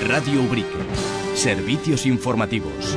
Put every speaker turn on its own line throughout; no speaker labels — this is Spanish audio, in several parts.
Radio Ubrique. Servicios informativos.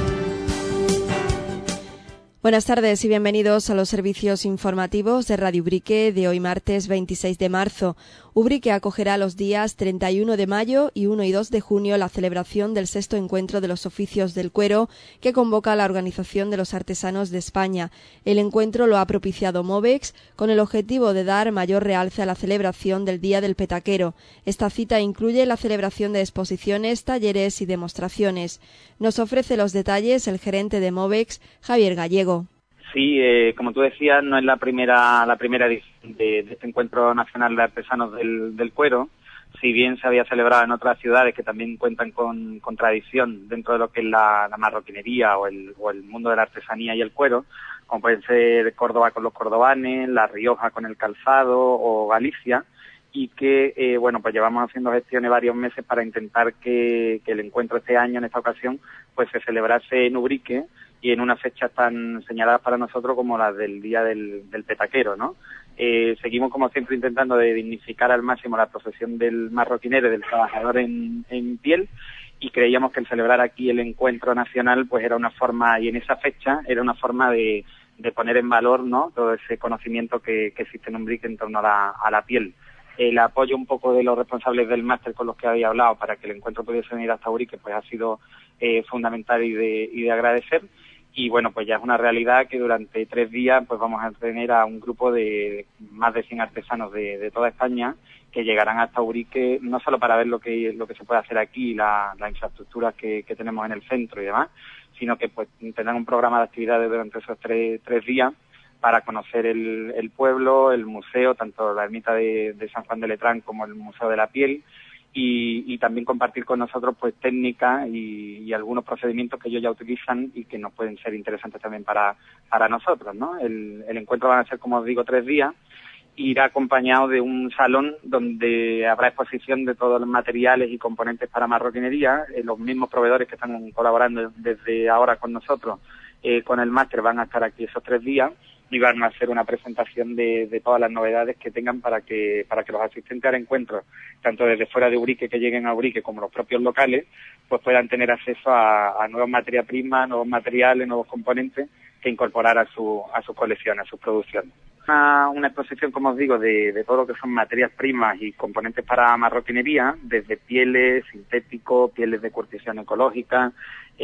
Buenas tardes y bienvenidos a los servicios informativos de Radio Ubrique de hoy martes 26 de marzo. Ubrique acogerá los días 31 de mayo y 1 y 2 de junio la celebración del 6º Encuentro de los Oficios del Cuero que convoca la Organización de los Artesanos de España. El encuentro lo ha propiciado Movex con el objetivo de dar mayor realce a la celebración del Día del Petaquero. Esta cita incluye la celebración de exposiciones, talleres y demostraciones. Nos ofrece los detalles el gerente de Movex, Javier Gallego.
Sí, como tú decías, no es la primera edición de este Encuentro Nacional de Artesanos del Cuero. Si bien se había celebrado en otras ciudades que también cuentan con tradición dentro de lo que es la marroquinería o el mundo de la artesanía y el cuero, como pueden ser Córdoba con los cordobanes, La Rioja con el calzado o Galicia, y que, pues llevamos haciendo gestiones varios meses para intentar que el encuentro este año, en esta ocasión, pues se celebrase en Ubrique y en unas fechas tan señaladas para nosotros como las del Día del Petaquero, ¿no? Seguimos, como siempre, intentando de dignificar al máximo la profesión del marroquinero y del trabajador en piel, y creíamos que el celebrar aquí el encuentro nacional pues era una forma, y en esa fecha era una forma de poner en valor, ¿no?, todo ese conocimiento que existe en Ubrique en torno a la piel. El apoyo un poco de los responsables del máster con los que había hablado para que el encuentro pudiese venir hasta Ubrique pues ha sido fundamental y de agradecer. Y bueno, pues ya es una realidad que durante 3 días pues vamos a tener a un grupo de más de 100 artesanos de toda España que llegarán hasta Ubrique, no solo para ver lo que se puede hacer aquí, la infraestructura que tenemos en el centro y demás, sino que pues tendrán un programa de actividades durante esos tres días para conocer el pueblo, el museo, tanto la ermita de San Juan de Letrán como el Museo de la Piel, y también compartir con nosotros pues técnicas y algunos procedimientos que ellos ya utilizan y que nos pueden ser interesantes también para nosotros, ¿no? El encuentro van a ser, como os digo, 3 días. Irá acompañado de un salón donde habrá exposición de todos los materiales y componentes para marroquinería. Los mismos proveedores que están colaborando desde ahora con nosotros, con el máster, van a estar aquí esos 3 días y van a hacer una presentación de todas las novedades que tengan para que los asistentes al encuentro, tanto desde fuera de Ubrique que lleguen a Ubrique como los propios locales, pues puedan tener acceso a nuevas materias primas, nuevos materiales, nuevos componentes que incorporar a su colección, a sus producciones. Una exposición, como os digo, de todo lo que son materias primas y componentes para marroquinería, desde pieles, sintéticos, pieles de curtición ecológica,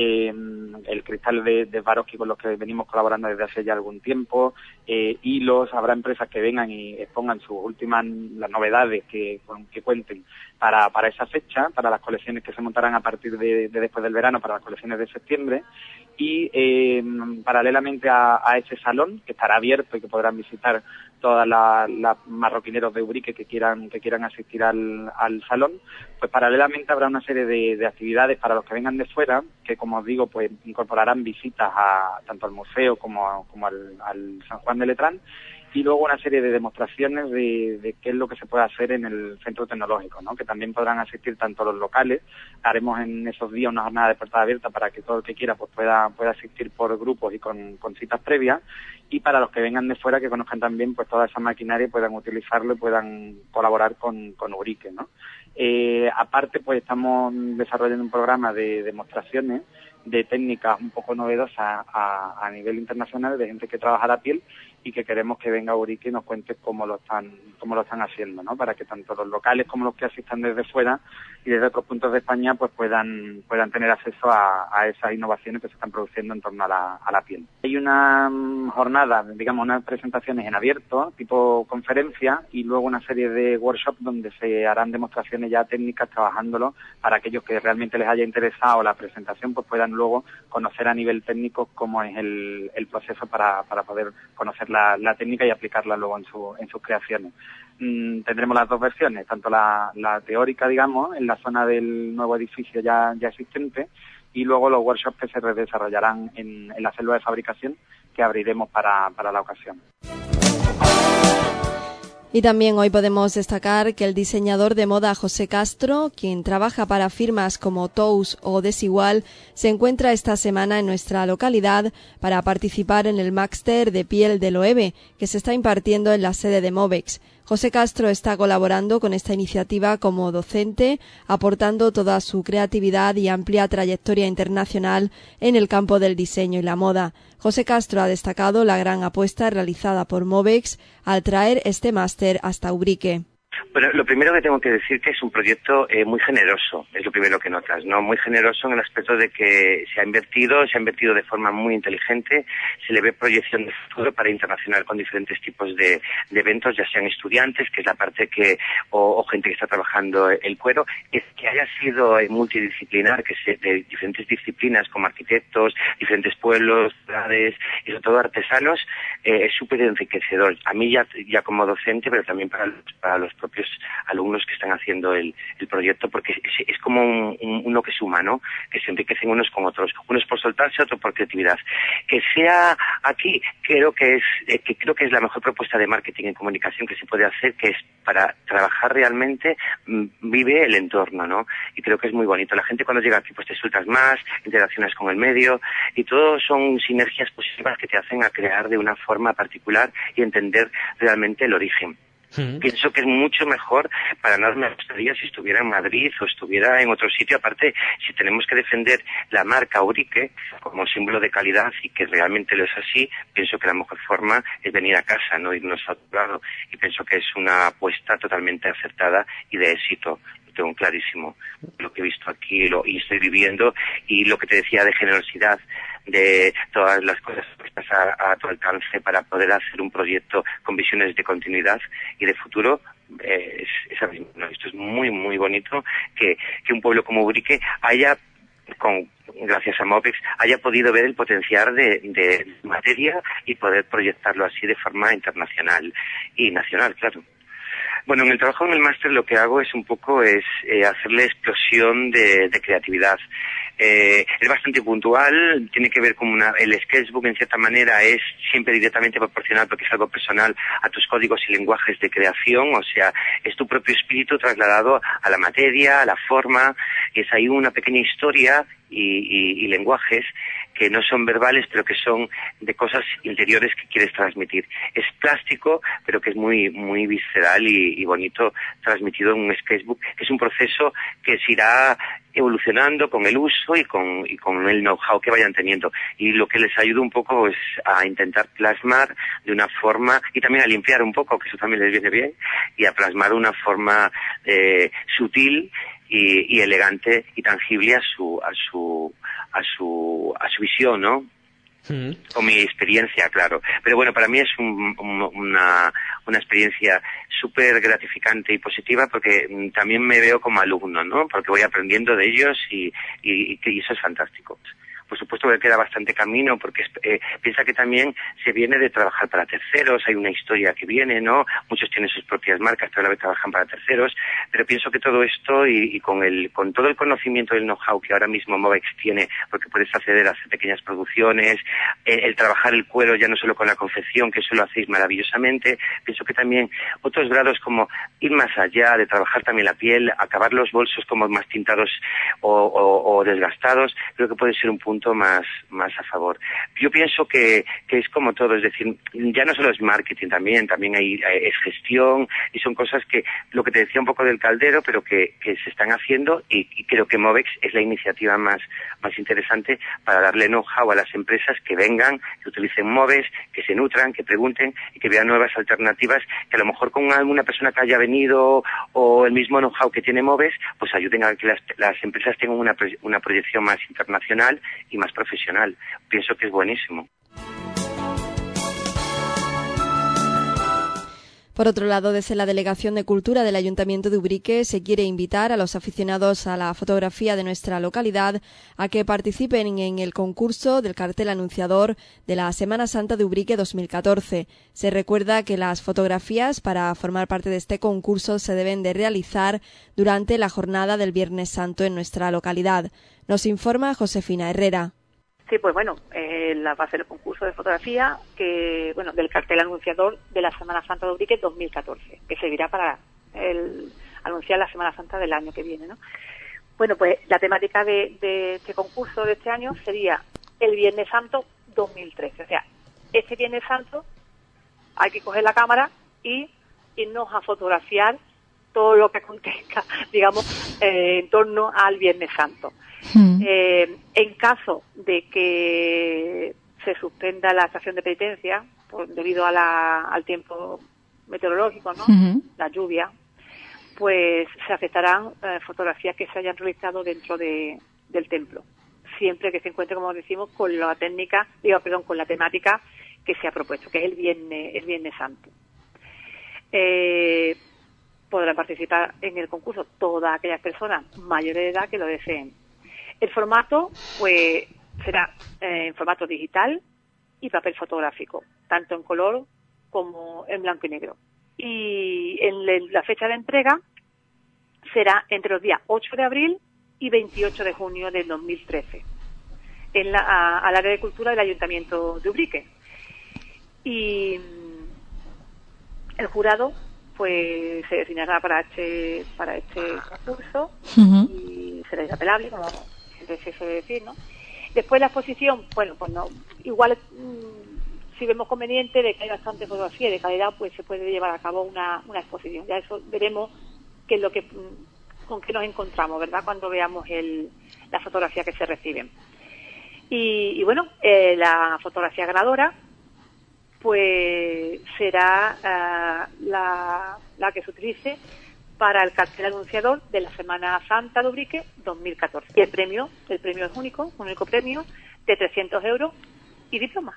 el cristal de Swarovski con los que venimos colaborando desde hace ya algún tiempo, hilos. Habrá empresas que vengan y expongan sus últimas, las novedades que cuenten para esa fecha, para las colecciones que se montarán a partir de después del verano, para las colecciones de septiembre, y paralelamente a ese salón, que estará abierto y que podrán visitar todas las marroquineros de Ubrique que quieran asistir al salón, pues paralelamente habrá una serie de actividades para los que vengan de fuera, que, como os digo, pues incorporarán visitas tanto al museo como al San Juan de Letrán, y luego una serie de demostraciones de qué es lo que se puede hacer en el centro tecnológico, ¿no?, que también podrán asistir tanto los locales. Haremos en esos días una jornada de puertas abiertas para que todo el que quiera pues pueda asistir por grupos y con citas previas, y para los que vengan de fuera que conozcan también pues toda esa maquinaria y puedan utilizarlo y puedan colaborar con Ubrique, ¿no? Aparte, pues estamos desarrollando un programa de demostraciones de técnicas un poco novedosas a nivel internacional, de gente que trabaja la piel y que queremos que venga a Ubrique y nos cuente cómo lo están haciendo, ¿no?, para que tanto los locales como los que asistan desde fuera y desde otros puntos de España pues puedan tener acceso a esas innovaciones que se están produciendo en torno a la piel. Hay una jornada, digamos, unas presentaciones en abierto, tipo conferencia, y luego una serie de workshops donde se harán demostraciones ya técnicas trabajándolo para aquellos que realmente les haya interesado la presentación, pues puedan luego conocer a nivel técnico cómo es el proceso para poder conocer la técnica y aplicarla luego en sus creaciones. Tendremos las 2 versiones, tanto la teórica, digamos, en la zona del nuevo edificio ya existente, y luego los workshops que se desarrollarán en la célula de fabricación que abriremos para la ocasión.
Y también hoy podemos destacar que el diseñador de moda José Castro, quien trabaja para firmas como Tous o Desigual, se encuentra esta semana en nuestra localidad para participar en el máster de piel de Loewe, que se está impartiendo en la sede de Movex. José Castro está colaborando con esta iniciativa como docente, aportando toda su creatividad y amplia trayectoria internacional en el campo del diseño y la moda. José Castro ha destacado la gran apuesta realizada por Movex al traer este máster hasta Ubrique.
Bueno, lo primero que tengo que decir que es un proyecto muy generoso, es lo primero que notas, ¿no? Muy generoso en el aspecto de que se ha invertido de forma muy inteligente, se le ve proyección de futuro para internacional con diferentes tipos de eventos, ya sean estudiantes, que es la parte o gente que está trabajando el cuero, es que haya sido multidisciplinar, de diferentes disciplinas como arquitectos, diferentes pueblos, ciudades y sobre todo artesanos, es súper enriquecedor. A mí ya como docente, pero también para los propios alumnos que están haciendo el proyecto, porque es como uno que suma, ¿no? Que se enriquecen unos con otros, unos por soltarse, otros por creatividad. Que sea aquí, creo que es la mejor propuesta de marketing y comunicación que se puede hacer, que es para trabajar realmente, vive el entorno, ¿no? Y creo que es muy bonito. La gente cuando llega aquí pues te sueltas más, interacciones con el medio, y todo son sinergias positivas que te hacen a crear de una forma particular y entender realmente el origen. Pienso que es mucho mejor, para nada me gustaría si estuviera en Madrid o estuviera en otro sitio. Aparte, si tenemos que defender la marca Ubrique como símbolo de calidad y que realmente lo es así, pienso que la mejor forma es venir a casa, no irnos a otro lado. Y pienso que es una apuesta totalmente acertada y de éxito. Tengo clarísimo lo que he visto aquí y estoy viviendo, y lo que te decía de generosidad, de todas las cosas puestas a tu alcance para poder hacer un proyecto con visiones de continuidad y de futuro. Esto es muy, muy bonito que un pueblo como Ubrique gracias a Movex, haya podido ver el potencial de materia y poder proyectarlo así de forma internacional y nacional, claro. Bueno, en el trabajo en el máster lo que hago es hacerle explosión de creatividad. Es bastante puntual, tiene que ver con el sketchbook en cierta manera es siempre directamente proporcional porque es algo personal a tus códigos y lenguajes de creación, o sea, es tu propio espíritu trasladado a la materia, a la forma, y es ahí una pequeña historia y lenguajes que no son verbales, pero que son de cosas interiores que quieres transmitir. Es plástico, pero que es muy, muy visceral y bonito transmitido en un sketchbook, que es un proceso que se irá evolucionando con el uso y con el know-how que vayan teniendo. Y lo que les ayuda un poco es a intentar plasmar de una forma, y también a limpiar un poco, que eso también les viene bien, y a plasmar de una forma sutil y elegante y tangible a su visión, ¿no? Con mi experiencia, claro. Pero bueno, para mí es una experiencia súper gratificante y positiva porque también me veo como alumno, ¿no? Porque voy aprendiendo de ellos y eso es fantástico. Por supuesto que queda bastante camino porque piensa que también se viene de trabajar para terceros, hay una historia que viene, ¿no? Muchos tienen sus propias marcas, pero a la vez trabajan para terceros, pero pienso que todo esto y con todo el conocimiento del know-how que ahora mismo Movex tiene, porque puedes acceder a hacer pequeñas producciones, el trabajar el cuero ya no solo con la confección, que eso lo hacéis maravillosamente, pienso que también otros grados como ir más allá, de trabajar también la piel, acabar los bolsos como más tintados o desgastados, creo que puede ser un punto más a favor. Yo pienso que es como todo, es decir, ya no solo es marketing, también es gestión y son cosas que, lo que te decía un poco del caldero, pero que se están haciendo y creo que Movex es la iniciativa más interesante para darle know-how a las empresas que vengan, que utilicen Movex, que se nutran, que pregunten y que vean nuevas alternativas que a lo mejor con alguna persona que haya venido o el mismo know-how que tiene Movex, pues ayuden a que las empresas tengan una proyección más internacional y más profesional. Pienso que es buenísimo.
Por otro lado, desde la Delegación de Cultura del Ayuntamiento de Ubrique se quiere invitar a los aficionados a la fotografía de nuestra localidad a que participen en el concurso del cartel anunciador de la Semana Santa de Ubrique 2014. Se recuerda que las fotografías para formar parte de este concurso se deben de realizar durante la jornada del Viernes Santo en nuestra localidad. Nos informa Josefina Herrera.
Sí, pues bueno, va a ser el concurso de fotografía del cartel anunciador de la Semana Santa de Ubrique 2014, que servirá para anunciar la Semana Santa del año que viene, ¿no? Bueno, pues la temática de este concurso de este año sería el Viernes Santo 2013. O sea, este Viernes Santo hay que coger la cámara y irnos a fotografiar todo lo que acontezca, digamos, en torno al Viernes Santo. En caso de que se suspenda la estación de penitencia, debido al tiempo meteorológico, ¿no? La lluvia, pues se aceptarán fotografías que se hayan realizado dentro del templo, siempre que se encuentre, como decimos, con la con la temática que se ha propuesto, que es el Viernes Santo. Podrán participar en el concurso todas aquellas personas mayores de edad que lo deseen. El formato, pues, será en formato digital y papel fotográfico, tanto en color como en blanco y negro. Y la fecha de entrega será entre los días 8 de abril y 28 de junio del 2013 al área de cultura del Ayuntamiento de Ubrique. Y el jurado pues se designará para este concurso y será inapelable, como siempre se suele decir, ¿no? Después la exposición, bueno, pues no, igual si vemos conveniente de que hay bastante fotografía y de calidad, pues se puede llevar a cabo una exposición. Ya eso veremos qué es con qué nos encontramos, ¿verdad?, cuando veamos la fotografía que se reciben. Y bueno, la fotografía ganadora pues será la que se utilice para el cartel anunciador de la Semana Santa de Ubrique 2014. Y el premio es un único premio de 300 euros y diploma.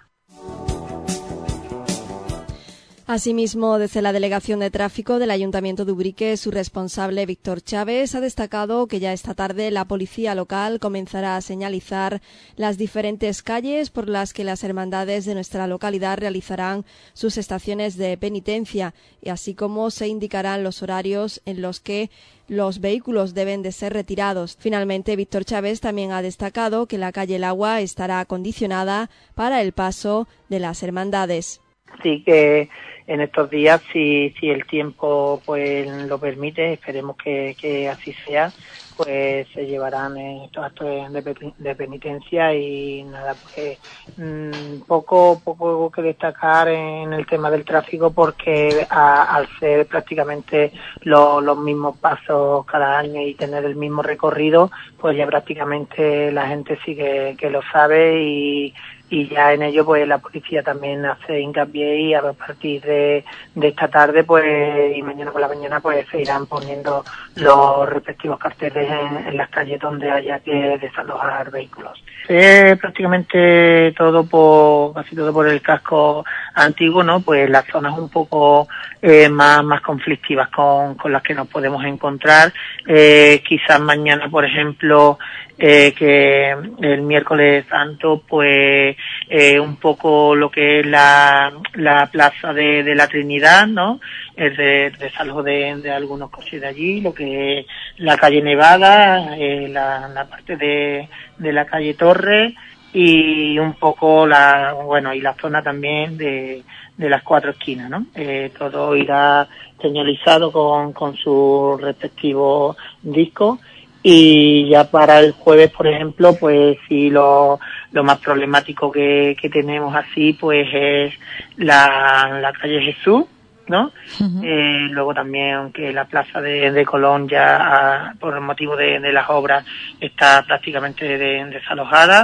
Asimismo, desde la Delegación de Tráfico del Ayuntamiento de Ubrique, su responsable, Víctor Chávez, ha destacado que ya esta tarde la policía local comenzará a señalizar las diferentes calles por las que las hermandades de nuestra localidad realizarán sus estaciones de penitencia, y así como se indicarán los horarios en los que los vehículos deben de ser retirados. Finalmente, Víctor Chávez también ha destacado que la calle El Agua estará acondicionada para el paso de las hermandades.
Sí, que en estos días, si el tiempo pues lo permite, esperemos que así sea, pues se llevarán estos actos de penitencia y nada, pues poco que destacar en el tema del tráfico, porque al ser prácticamente los mismos pasos cada año y tener el mismo recorrido, pues ya prácticamente la gente sí que lo sabe y ya en ello pues la policía también hace hincapié, y a partir de esta tarde pues y mañana por la mañana pues se irán poniendo los respectivos carteles en las calles donde haya que desalojar vehículos. Prácticamente casi todo por el casco antiguo, ¿no? Pues las zonas un poco más conflictivas con las que nos podemos encontrar. Quizás mañana, por ejemplo, que el miércoles santo, pues un poco lo que es la plaza de la Trinidad, ¿no? El desalojo de algunos coches de allí, lo que es la calle Nevada, la parte de la calle Torre, y un poco y la zona también de las cuatro esquinas, ¿no? Todo irá señalizado con su respectivo disco. Y ya para el jueves, por ejemplo, pues sí, lo más problemático que tenemos así, pues es la calle Jesús, ¿no? Luego también, aunque la plaza de Colón ya por el motivo de las obras está prácticamente desalojada,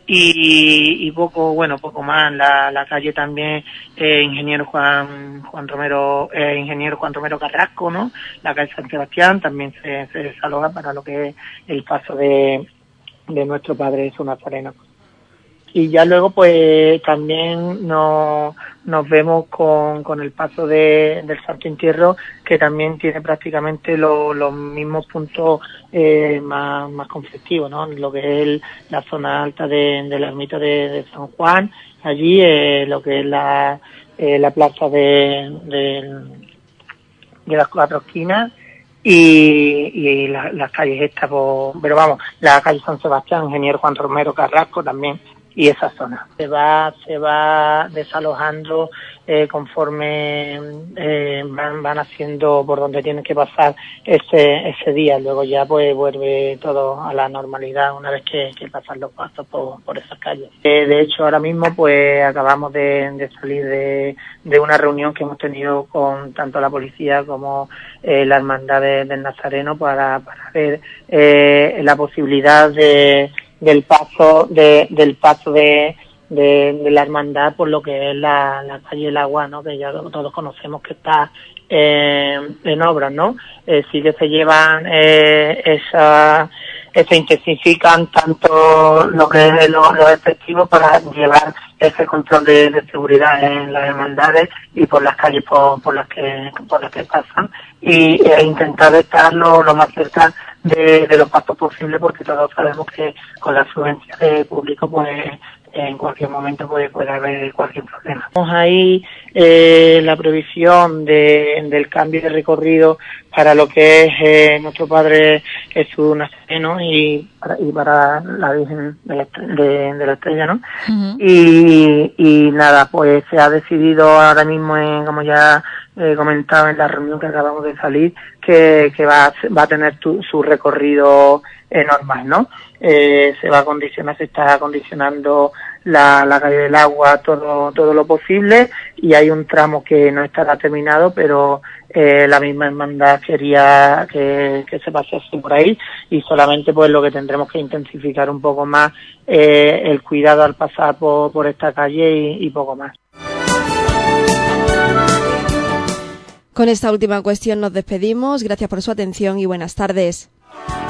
y poco más. La calle también Ingeniero Juan Romero Carrasco, ¿no? La calle San Sebastián también se desaloja para lo que es el paso de nuestro Padre Jesús Nazareno. Y ya luego pues también nos vemos con el paso del Santo Entierro, que también tiene prácticamente los mismos puntos más conflictivos, ¿no? Lo que es la zona alta de la ermita de San Juan, allí lo que es la plaza de las cuatro esquinas, y las calles estas, pero vamos, la calle San Sebastián, Ingeniero Juan Romero Carrasco también esa zona. Se va desalojando conforme van haciendo por donde tienen que pasar ese día. Luego ya pues vuelve todo a la normalidad una vez que pasan los pasos por esas calles. De hecho, ahora mismo pues acabamos de salir de una reunión que hemos tenido con tanto la policía como la hermandad del Nazareno para ver la posibilidad del paso de la hermandad por lo que es la calle El Agua, ¿no? Que ya todos conocemos que está en obras, ¿no? Sí que se llevan se intensifican tanto lo que es los efectivos para llevar ese control de seguridad en las hermandades y por las calles por las que pasan y intentar estar lo más cerca de los pasos posibles, porque todos sabemos que con la afluencia de público pues en cualquier momento puede haber cualquier problema. Tenemos ahí la previsión del cambio de recorrido para lo que es nuestro Padre Jesús Nazareno y para la Virgen de la Estrella, ¿no? Uh-huh. Y nada, pues se ha decidido ahora mismo, como ya comentaba en la reunión que acabamos de salir, que va a tener su recorrido normal, ¿no? Se está acondicionando la calle del Agua todo lo posible, y hay un tramo que no estará terminado, pero la misma hermandad quería que se pasase por ahí, y solamente pues lo que tendremos que intensificar un poco más el cuidado al pasar por esta calle y poco más.
Con esta última cuestión nos despedimos. Gracias por su atención y buenas tardes.